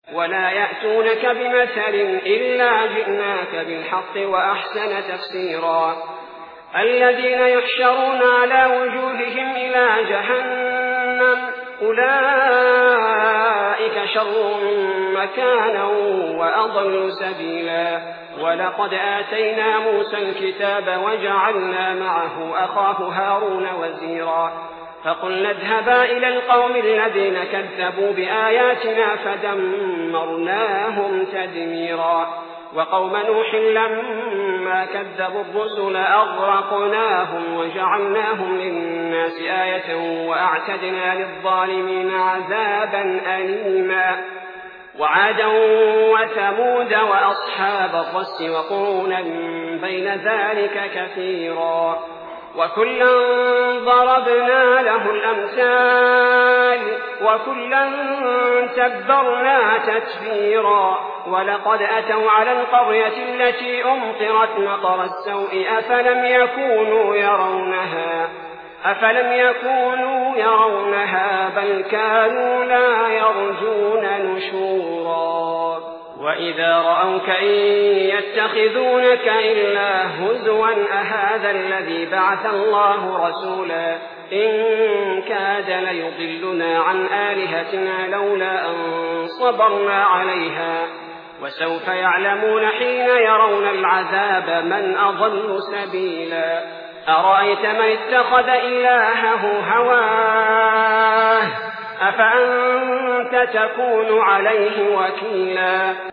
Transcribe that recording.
ولا يأتونك بمثل إلا جئناك بالحق وأحسن تفسيرا الذين يحشرون على وجوههم إلى جهنم أولئك شر مكانا وأضل سبيلا ولقد آتينا موسى الكتاب وجعلنا معه أخاه هارون وزيرا فقلنا اذهبا إلى القوم الذين كذبوا بآياتنا فدمرناهم تدميرا وقوم نوح لما كذبوا الرسل أغرقناهم وجعلناهم للناس آية وأعتدنا للظالمين عذابا أليما وعادا وثمود وأصحاب الرس وقرونا بين ذلك كثيرا وكلا ضربنا له الأمثال وكلا تبرنا تتبيرا ولقد أتوا على القرية التي أمطرت مطر السوء أفلم يكونوا يرونها بل كانوا لا يرجون نشورا وإذا رأوك إن يتخذونك إلا هزوا أهذا الذي بعث الله رسولا إن كاد ليضلنا عن آلهتنا لولا أن صبرنا عليها وسوف يعلمون حين يرون العذاب من أضل سبيلا أرأيت من اتخذ إلهه هواه أفأنت تكون عليه وكيلا